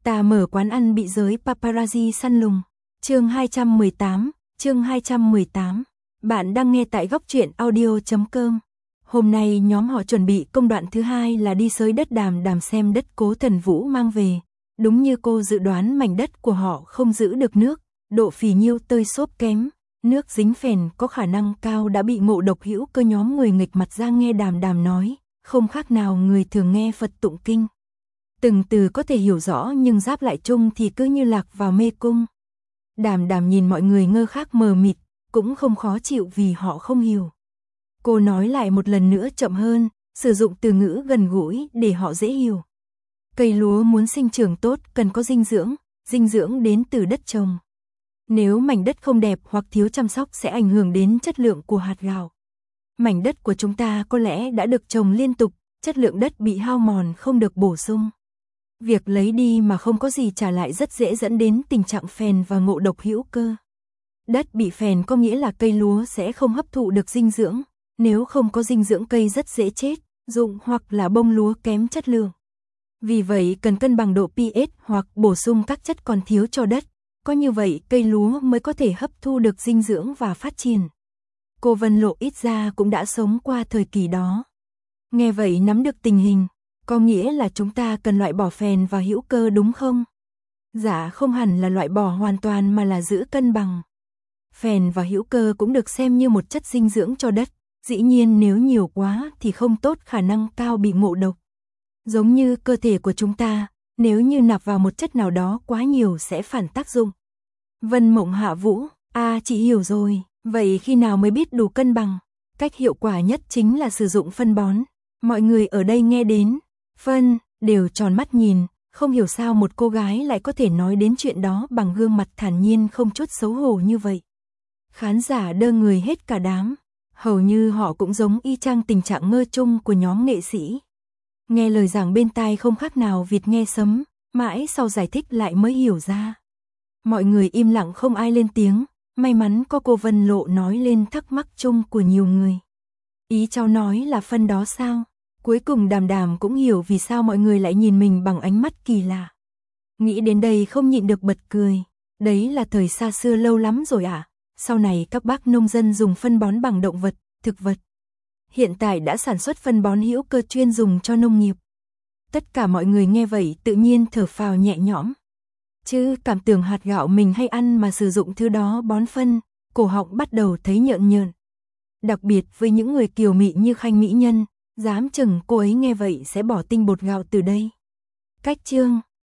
Ta mở quán ăn bị giới paparazzi săn lùng. Chương 218. Bạn đang nghe tại góc truyện audio.com. Hôm nay nhóm họ chuẩn bị công đoạn thứ hai là đi xới đất Đàm Đàm xem đất Cố Thần Vũ mang về. Đúng như cô dự đoán, mảnh đất của họ không giữ được nước, độ phì nhiêu tơi xốp kém, nước dính phèn, có khả năng cao đã bị ngộ độc hữu cơ. Nhóm người nghịch mặt ra nghe Đàm Đàm nói, không khác nào người thường nghe Phật tụng kinh. Từng từ có thể hiểu rõ nhưng giáp lại chung thì cứ như lạc vào mê cung. Đàm Đàm nhìn mọi người ngơ khác mờ mịt, cũng không khó chịu vì họ không hiểu. Cô nói lại một lần nữa chậm hơn, sử dụng từ ngữ gần gũi để họ dễ hiểu. Cây lúa muốn sinh trưởng tốt cần có dinh dưỡng đến từ đất trồng. Nếu mảnh đất không đẹp hoặc thiếu chăm sóc sẽ ảnh hưởng đến chất lượng của hạt gạo. Mảnh đất của chúng ta có lẽ đã được trồng liên tục, chất lượng đất bị hao mòn không được bổ sung. Việc lấy đi mà không có gì trả lại rất dễ dẫn đến tình trạng phèn và ngộ độc hữu cơ. Đất bị phèn có nghĩa là cây lúa sẽ không hấp thụ được dinh dưỡng, nếu không có dinh dưỡng cây rất dễ chết, rụng hoặc là bông lúa kém chất lượng. Vì vậy cần cân bằng độ pH hoặc bổ sung các chất còn thiếu cho đất, có như vậy cây lúa mới có thể hấp thu được dinh dưỡng và phát triển. Cô Vân Lộ ít ra cũng đã sống qua thời kỳ đó. Nghe vậy nắm được tình hình, có nghĩa là chúng ta cần loại bỏ phèn và hữu cơ đúng không? Dạ, không hẳn là loại bỏ hoàn toàn mà là giữ cân bằng. Phèn và hữu cơ cũng được xem như một chất dinh dưỡng cho đất, dĩ nhiên nếu nhiều quá thì không tốt, khả năng cao bị ngộ độc. Giống như cơ thể của chúng ta, nếu như nạp vào một chất nào đó quá nhiều sẽ phản tác dụng. Vân Mộng Hạ Vũ, chị hiểu rồi, vậy khi nào mới biết đủ cân bằng? Cách hiệu quả nhất chính là sử dụng phân bón. Mọi người ở đây nghe đến phân đều tròn mắt nhìn, không hiểu sao một cô gái lại có thể nói đến chuyện đó bằng gương mặt thản nhiên không chút xấu hổ như vậy. Khán giả đơ người hết cả đám, hầu như họ cũng giống y chang tình trạng ngơ chung của nhóm nghệ sĩ. Nghe lời giảng bên tai không khác nào vịt nghe sấm, mãi sau giải thích lại mới hiểu ra. Mọi người im lặng không ai lên tiếng, may mắn có cô Vân Lộ nói lên thắc mắc chung của nhiều người. Ý cháu nói là phân đó sao? Cuối cùng Đàm Đàm cũng hiểu vì sao mọi người lại nhìn mình bằng ánh mắt kỳ lạ. Nghĩ đến đây không nhịn được bật cười. Đấy là thời xa xưa lâu lắm rồi ạ. Sau này các bác nông dân dùng phân bón bằng động vật, thực vật. Hiện tại đã sản xuất phân bón hữu cơ chuyên dùng cho nông nghiệp. Tất cả mọi người nghe vậy tự nhiên thở phào nhẹ nhõm. Chứ cảm tưởng hạt gạo mình hay ăn mà sử dụng thứ đó bón phân, cổ họng bắt đầu thấy nhợn nhợn. Đặc biệt với những người kiều mị như Khanh mỹ nhân, dám chừng cô ấy nghe vậy sẽ bỏ tinh bột gạo từ đây. Cách chương